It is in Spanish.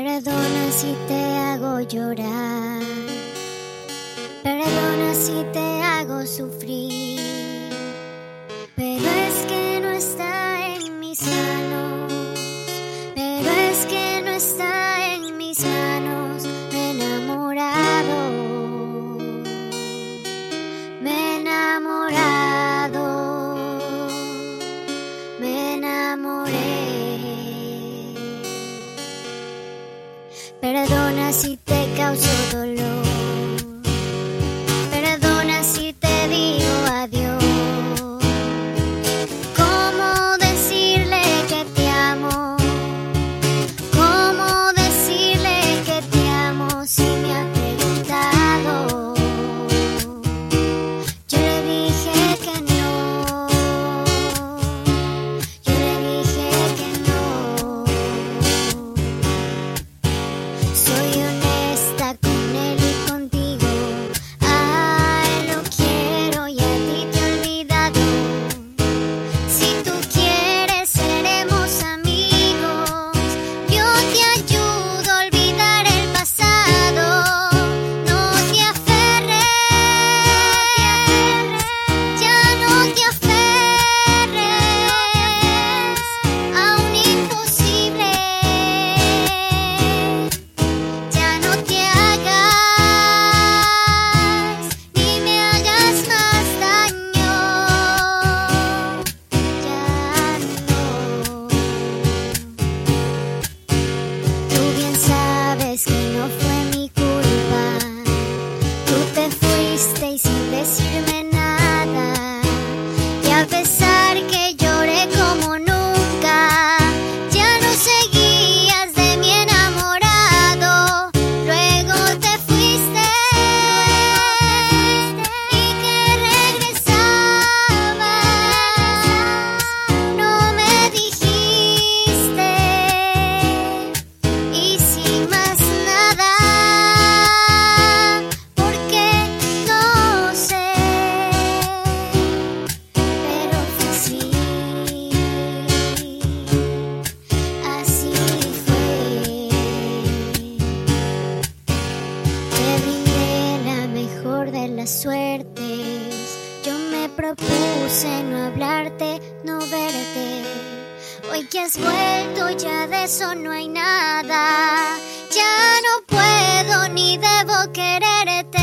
Perdona si te hago llorar, perdona si te hago sufrir, pero es que no está en mis manos, pero es que no está en mis manos. Me he enamorado, me he enamorado, me enamoré. Perdona si te causo dolor, perdona si te digo adiós. ¿Cómo decirle que te amo? ¿Cómo decirle que te amo si me ha preguntado? Yo le dije que no, yo le dije que no. Soy honesta con él y contigo. Ay, lo quiero y a ti te he olvidado. Si tú quieres seremos amigos. Yo te ayudo a olvidar el pasado. No te aferres, ya no te aferres a un imposible. Ya no te hagas, ni me hagas más daño. Ya no. Tú bien sabes que no fue mi culpa. Tú te fuiste y sin decirme nada. Y a pesar que lloré como nunca, ya no seguías de mi enamorado. Luego te fuiste y que regresabas. No me dijiste y sin más nada, porque no sé, pero fue así, así fue. Te brindé la mejor de las suertes. Yo me propuse no hablarte, no verte. Hoy que has vuelto ya de eso no hay nada. Ya no puedo ni debo quererte.